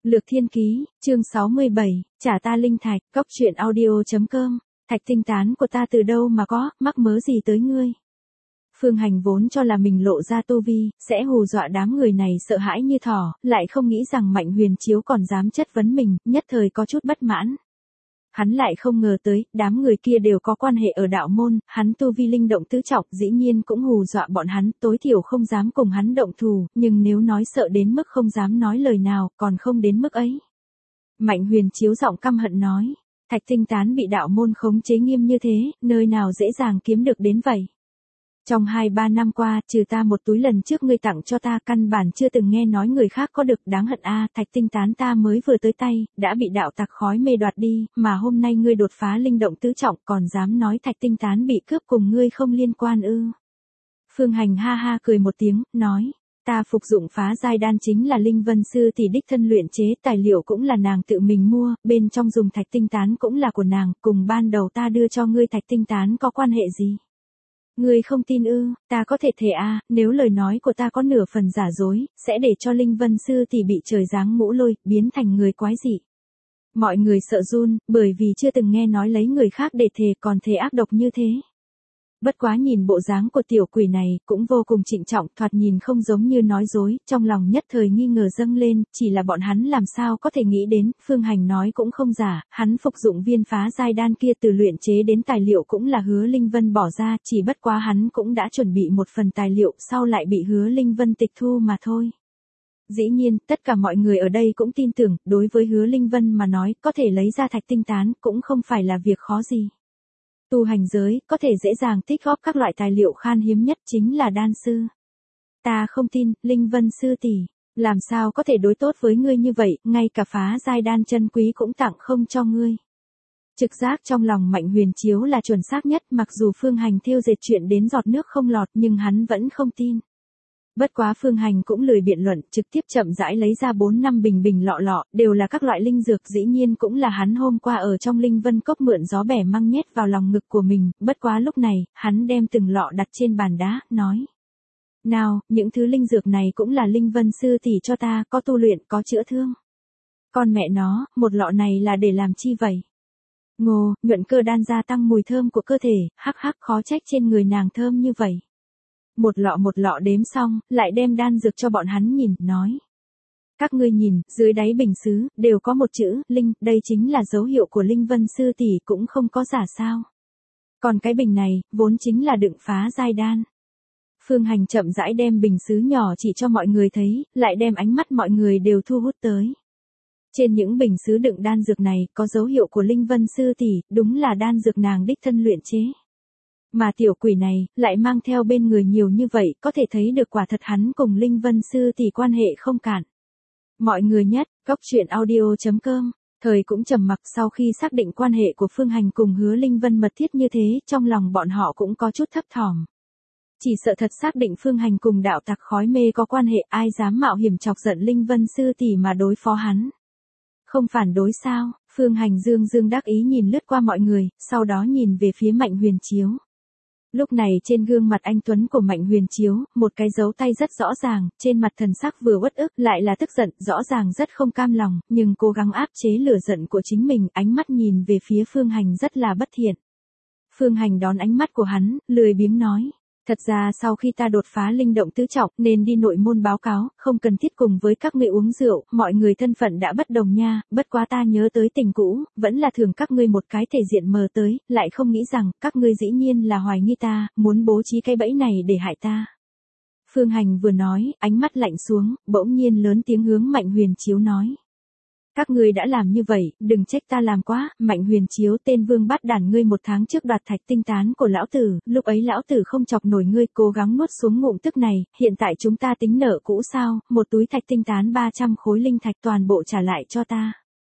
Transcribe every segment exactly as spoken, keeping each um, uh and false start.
Lược Thiên Ký, chương sáu mươi bảy, trả ta linh thạch, cóc truyện audio.com, thạch tinh tán của ta từ đâu mà có, mắc mớ gì tới ngươi. Phương Hành vốn cho là mình lộ ra tu vi, sẽ hù dọa đám người này sợ hãi như thỏ, lại không nghĩ rằng Mạnh Huyền Chiếu còn dám chất vấn mình, nhất thời có chút bất mãn. Hắn lại không ngờ tới, đám người kia đều có quan hệ ở đạo môn, hắn tu vi linh động tứ trọng dĩ nhiên cũng hù dọa bọn hắn, tối thiểu không dám cùng hắn động thù, nhưng nếu nói sợ đến mức không dám nói lời nào, còn không đến mức ấy. Mạnh Huyền Chiếu giọng căm hận nói, thạch tinh tán bị đạo môn khống chế nghiêm như thế, nơi nào dễ dàng kiếm được đến vậy. Trong hai ba năm qua, trừ ta một túi lần trước ngươi tặng cho ta, căn bản chưa từng nghe nói người khác có được, đáng hận a, thạch tinh tán ta mới vừa tới tay, đã bị đạo tặc khói mê đoạt đi, mà hôm nay ngươi đột phá linh động tứ trọng còn dám nói thạch tinh tán bị cướp cùng ngươi không liên quan ư. Phương Hành ha ha cười một tiếng, nói, ta phục dụng phá giai đan chính là Linh Vân Sư tỷ đích thân luyện chế, tài liệu cũng là nàng tự mình mua, bên trong dùng thạch tinh tán cũng là của nàng, cùng ban đầu ta đưa cho ngươi thạch tinh tán có quan hệ gì? Ngươi không tin ư, ta có thể thề a, nếu lời nói của ta có nửa phần giả dối, sẽ để cho Linh Vân Sư tỷ bị trời giáng ngũ lôi, biến thành người quái dị. Mọi người sợ run, bởi vì chưa từng nghe nói lấy người khác để thề còn thề ác độc như thế. Bất quá nhìn bộ dáng của tiểu quỷ này, cũng vô cùng trịnh trọng, thoạt nhìn không giống như nói dối, trong lòng nhất thời nghi ngờ dâng lên, chỉ là bọn hắn làm sao có thể nghĩ đến, Phương Hành nói cũng không giả, hắn phục dụng viên phá giai đan kia từ luyện chế đến tài liệu cũng là Hứa Linh Vân bỏ ra, chỉ bất quá hắn cũng đã chuẩn bị một phần tài liệu, sau lại bị Hứa Linh Vân tịch thu mà thôi. Dĩ nhiên, tất cả mọi người ở đây cũng tin tưởng, đối với Hứa Linh Vân mà nói, có thể lấy ra thạch tinh tán, cũng không phải là việc khó gì. Tu hành giới, có thể dễ dàng tích góp các loại tài liệu khan hiếm nhất chính là đan sư. Ta không tin, Linh Vân Sư tỷ, làm sao có thể đối tốt với ngươi như vậy, ngay cả phá giai đan chân quý cũng tặng không cho ngươi. Trực giác trong lòng Mạnh Huyền Chiếu là chuẩn xác nhất, mặc dù Phương Hành thêu dệt chuyện đến giọt nước không lọt nhưng hắn vẫn không tin. Bất quá Phương Hành cũng lười biện luận, trực tiếp chậm rãi lấy ra bốn năm bình bình lọ lọ, đều là các loại linh dược, dĩ nhiên cũng là hắn hôm qua ở trong Linh Vân Cốc mượn gió bẻ măng nhét vào lòng ngực của mình, bất quá lúc này, hắn đem từng lọ đặt trên bàn đá, nói. Nào, những thứ linh dược này cũng là Linh Vân Sư tỷ cho ta, có tu luyện, có chữa thương. Con mẹ nó, một lọ này là để làm chi vậy? Ngô, nhuận cơ đan gia tăng mùi thơm của cơ thể, hắc hắc khó trách trên người nàng thơm như vậy. Một lọ một lọ đếm xong, lại đem đan dược cho bọn hắn nhìn, nói. Các ngươi nhìn, dưới đáy bình sứ, đều có một chữ, Linh, đây chính là dấu hiệu của Linh Vân Sư tỷ, cũng không có giả sao. Còn cái bình này, vốn chính là đựng phá giai đan. Phương Hành chậm rãi đem bình sứ nhỏ chỉ cho mọi người thấy, lại đem ánh mắt mọi người đều thu hút tới. Trên những bình sứ đựng đan dược này, có dấu hiệu của Linh Vân Sư tỷ, đúng là đan dược nàng đích thân luyện chế. Mà tiểu quỷ này, lại mang theo bên người nhiều như vậy, có thể thấy được quả thật hắn cùng Linh Vân Sư tỷ quan hệ không cạn. Mọi người nhất, cóc truyện audio.com, thời cũng trầm mặc, sau khi xác định quan hệ của Phương Hành cùng Hứa Linh Vân mật thiết như thế, trong lòng bọn họ cũng có chút thấp thỏm. Chỉ sợ thật xác định Phương Hành cùng đạo tặc khói mê có quan hệ, ai dám mạo hiểm chọc giận Linh Vân Sư tỷ mà đối phó hắn. Không phản đối sao? Phương Hành dương dương đắc ý nhìn lướt qua mọi người, sau đó nhìn về phía Mạnh Huyền Chiếu. Lúc này trên gương mặt anh tuấn của Mạnh Huyền Chiếu, một cái dấu tay rất rõ ràng, trên mặt thần sắc vừa uất ức lại là tức giận, rõ ràng rất không cam lòng, nhưng cố gắng áp chế lửa giận của chính mình, ánh mắt nhìn về phía Phương Hành rất là bất thiện. Phương Hành đón ánh mắt của hắn, lười biếng nói. Thật ra sau khi ta đột phá linh động tứ trọng nên đi nội môn báo cáo, không cần thiết cùng với các ngươi uống rượu, mọi người thân phận đã bất đồng nha, bất quá ta nhớ tới tình cũ, vẫn là thường các ngươi một cái thể diện mờ tới, lại không nghĩ rằng, các ngươi dĩ nhiên là hoài nghi ta, muốn bố trí cái bẫy này để hại ta. Phương Hành vừa nói, ánh mắt lạnh xuống, bỗng nhiên lớn tiếng hướng Mạnh Huyền Chiếu nói. Các ngươi đã làm như vậy, đừng trách ta làm quá, Mạnh Huyền Chiếu tên vương bát đản ngươi một tháng trước đoạt thạch tinh tán của lão tử, lúc ấy lão tử không chọc nổi ngươi, cố gắng nuốt xuống ngụm tức này, hiện tại chúng ta tính nợ cũ sao, một túi thạch tinh tán ba trăm khối linh thạch toàn bộ trả lại cho ta.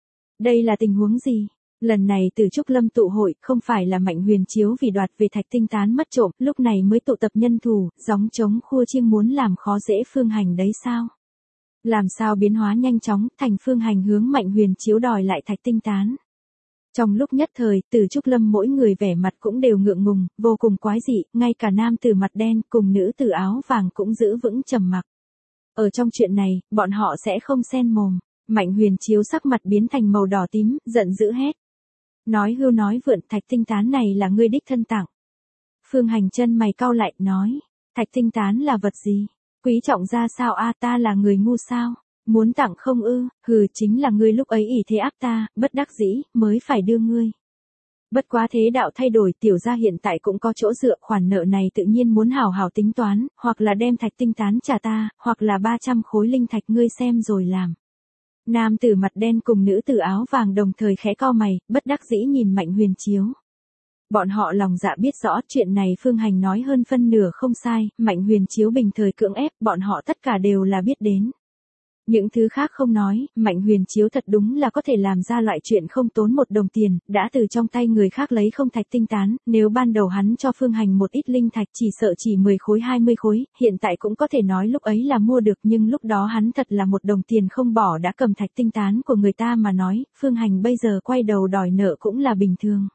Đây là tình huống gì? Lần này từ Trúc Lâm tụ hội, không phải là Mạnh Huyền Chiếu vì đoạt về thạch tinh tán mất trộm, lúc này mới tụ tập nhân thủ, gióng trống khua chiêng muốn làm khó dễ Phương Hành đấy sao? Làm sao biến hóa nhanh chóng, thành Phương Hành hướng Mạnh Huyền Chiếu đòi lại thạch tinh tán. Trong lúc nhất thời, từ Trúc Lâm mỗi người vẻ mặt cũng đều ngượng ngùng, vô cùng quái dị, ngay cả nam tử mặt đen cùng nữ tử áo vàng cũng giữ vững trầm mặc. Ở trong chuyện này, bọn họ sẽ không xen mồm. Mạnh Huyền Chiếu sắc mặt biến thành màu đỏ tím, giận dữ hét. Nói hưu nói vượn, thạch tinh tán này là ngươi đích thân tặng. Phương Hành chân mày cau lại, nói, thạch tinh tán là vật gì? Quý trọng ra sao a, ta là người ngu sao? Muốn tặng không ư? Hừ, chính là ngươi lúc ấy ỷ thế áp ta, bất đắc dĩ, mới phải đưa ngươi. Bất quá thế đạo thay đổi, tiểu gia hiện tại cũng có chỗ dựa, khoản nợ này tự nhiên muốn hảo hảo tính toán, hoặc là đem thạch tinh tán trả ta, hoặc là ba trăm khối linh thạch, ngươi xem rồi làm. Nam tử mặt đen cùng nữ tử áo vàng đồng thời khẽ cau mày, bất đắc dĩ nhìn Mạnh Huyền Chiếu. Bọn họ lòng dạ biết rõ chuyện này Phương Hành nói hơn phân nửa không sai, Mạnh Huyền Chiếu bình thời cưỡng ép, bọn họ tất cả đều là biết đến. Những thứ khác không nói, Mạnh Huyền Chiếu thật đúng là có thể làm ra loại chuyện không tốn một đồng tiền, đã từ trong tay người khác lấy không thạch tinh tán, nếu ban đầu hắn cho Phương Hành một ít linh thạch chỉ sợ chỉ mười khối hai mươi khối, hiện tại cũng có thể nói lúc ấy là mua được, nhưng lúc đó hắn thật là một đồng tiền không bỏ đã cầm thạch tinh tán của người ta mà nói, Phương Hành bây giờ quay đầu đòi nợ cũng là bình thường.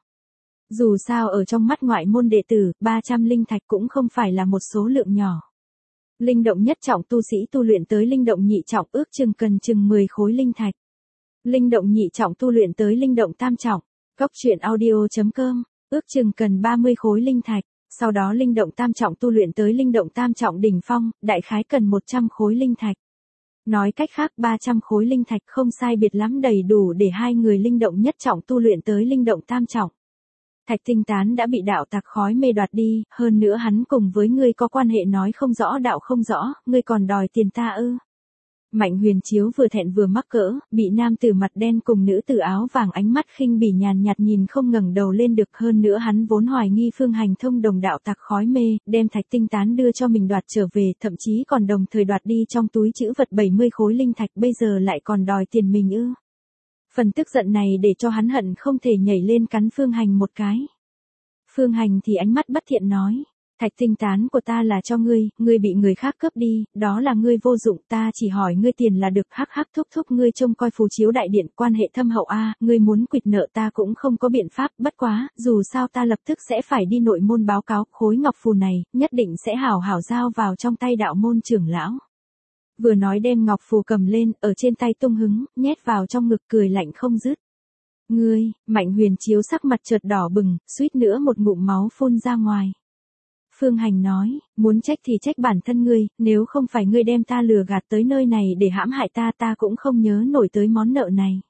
Dù sao ở trong mắt ngoại môn đệ tử, ba trăm linh thạch cũng không phải là một số lượng nhỏ. Linh động nhất trọng tu sĩ tu luyện tới linh động nhị trọng ước chừng cần chừng mười khối linh thạch. Linh động nhị trọng tu luyện tới linh động tam trọng, góc truyện audio chấm com, ước chừng cần ba mươi khối linh thạch. Sau đó linh động tam trọng tu luyện tới linh động tam trọng đỉnh phong, đại khái cần một trăm khối linh thạch. Nói cách khác ba trăm khối linh thạch không sai biệt lắm đầy đủ để hai người linh động nhất trọng tu luyện tới linh động tam trọng. Thạch tinh tán đã bị đạo tặc khói mê đoạt đi, hơn nữa hắn cùng với ngươi có quan hệ nói không rõ đạo không rõ, ngươi còn đòi tiền ta ư. Mạnh Huyền Chiếu vừa thẹn vừa mắc cỡ, bị nam tử mặt đen cùng nữ tử áo vàng ánh mắt khinh bỉ nhàn nhạt nhìn không ngẩng đầu lên được, hơn nữa hắn vốn hoài nghi Phương Hành thông đồng đạo tặc khói mê, đem thạch tinh tán đưa cho mình đoạt trở về, thậm chí còn đồng thời đoạt đi trong túi trữ vật bảy mươi khối linh thạch, bây giờ lại còn đòi tiền mình ư. Phần tức giận này để cho hắn hận không thể nhảy lên cắn Phương Hành một cái. Phương Hành thì ánh mắt bất thiện nói, thạch tinh tán của ta là cho ngươi, ngươi bị người khác cướp đi, đó là ngươi vô dụng, ta chỉ hỏi ngươi tiền là được, hắc hắc thúc thúc ngươi trông coi phù chiếu đại điện, quan hệ thâm hậu a, ngươi muốn quỵt nợ ta cũng không có biện pháp, bất quá, dù sao ta lập tức sẽ phải đi nội môn báo cáo, khối ngọc phù này, nhất định sẽ hảo hảo giao vào trong tay đạo môn trưởng lão. Vừa nói đem ngọc phù cầm lên, ở trên tay tung hứng, nhét vào trong ngực cười lạnh không dứt. Ngươi, Mạnh Huyền Chiếu sắc mặt chợt đỏ bừng, suýt nữa một ngụm máu phun ra ngoài. Phương Hành nói, muốn trách thì trách bản thân ngươi, nếu không phải ngươi đem ta lừa gạt tới nơi này để hãm hại ta ta cũng không nhớ nổi tới món nợ này.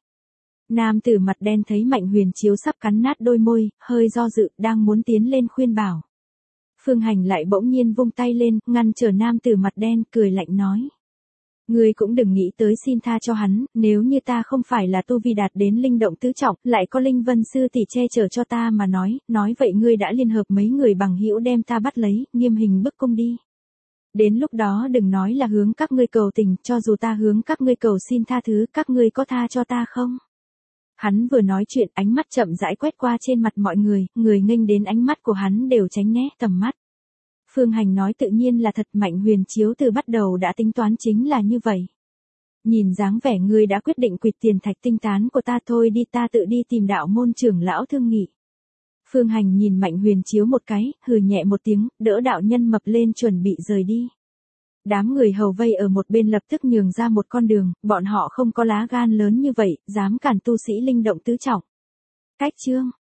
Nam tử mặt đen thấy Mạnh Huyền Chiếu sắp cắn nát đôi môi, hơi do dự, đang muốn tiến lên khuyên bảo. Phương Hành lại bỗng nhiên vung tay lên, ngăn trở nam tử mặt đen, cười lạnh nói. Ngươi cũng đừng nghĩ tới xin tha cho hắn, nếu như ta không phải là tu vi đạt đến linh động tứ trọng, lại có linh vân sư tỷ che chở cho ta mà nói, nói vậy ngươi đã liên hợp mấy người bằng hữu đem ta bắt lấy, nghiêm hình bức cung đi. Đến lúc đó đừng nói là hướng các ngươi cầu tình, cho dù ta hướng các ngươi cầu xin tha thứ, các ngươi có tha cho ta không? Hắn vừa nói chuyện, ánh mắt chậm rãi quét qua trên mặt mọi người, người nghênh đến ánh mắt của hắn đều tránh né tầm mắt. Phương Hành nói tự nhiên là thật, Mạnh Huyền Chiếu từ bắt đầu đã tính toán chính là như vậy. Nhìn dáng vẻ ngươi đã quyết định quỵt tiền thạch tinh tán của ta, thôi đi, ta tự đi tìm đạo môn trưởng lão thương nghị. Phương Hành nhìn Mạnh Huyền Chiếu một cái, hừ nhẹ một tiếng, đỡ đạo nhân mập lên chuẩn bị rời đi. Đám người hầu vây ở một bên lập tức nhường ra một con đường, bọn họ không có lá gan lớn như vậy, dám cản tu sĩ linh động tứ trọng. Cách chương